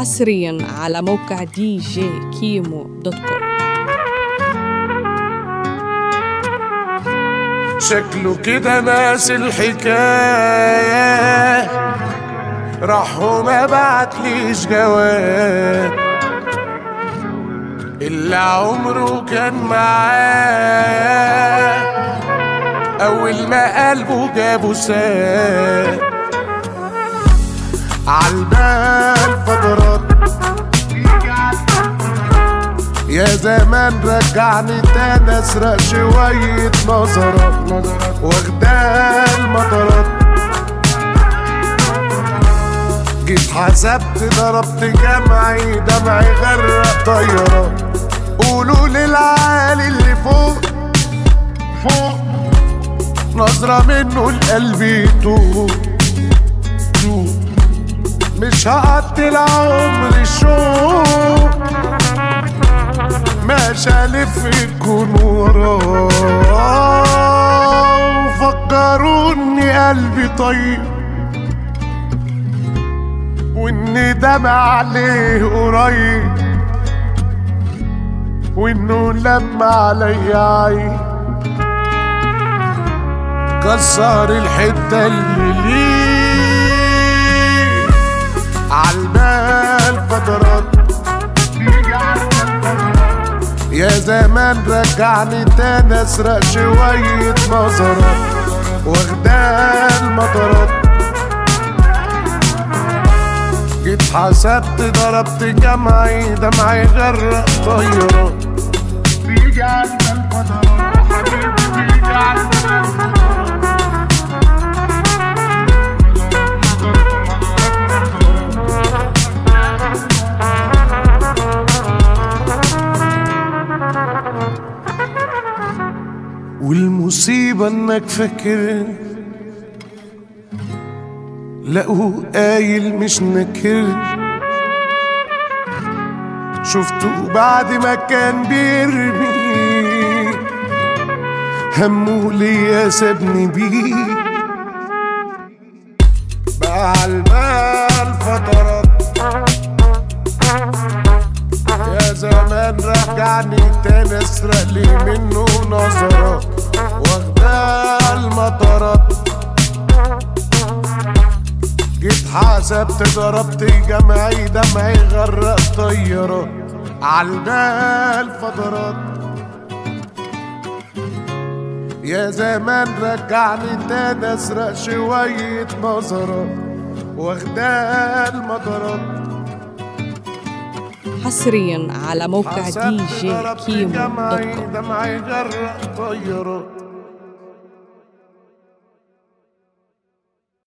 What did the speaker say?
حصريا على موقع djkimo.com. شكله كده ناس الحكاية راح وما بعتليش جواب اللي عمره كان معاه أول ما قلبه جابه ساب عالبال فترات يا زمان رجعني تاني اسرق شوية نظرات واخدها المطرات جيت حسبت ضربت جمعي دمعي غرق طيارات قولوا للعالي اللي فوق نظرة منه القلب يتوب مش هقضي العمر الشوق مش هلف الكون وراه وفكروني قلبي طيب واني دمع عليه قريب وانه لما عليا عين كسر الحتة اللي ليه عالبال فترات يا زمان رجعني تاني اسرق شوية نظرات واخدها المطرات جيت حسبت ضربت جمعي دمعي غرق طيارات بيجي عالبال فترات حبيبي بيجي عالبال والمصيبة انك فاكر لقوه قايل مش نكر شفته بعد ما كان بيرمي همه ليا سابني بيه بقى عالبال فترات يا زمان رجعني تاني اسرق لي منه نظرات واخدها المطرات جيت حسبت ضربت جمعي دمعي غرق طيارات عالبال فترات يا زمان رجعني تاني اسرق شوية نظرات واخدها المطرات حصريا على موقع djkimo.com. دمعي غرق طيارات.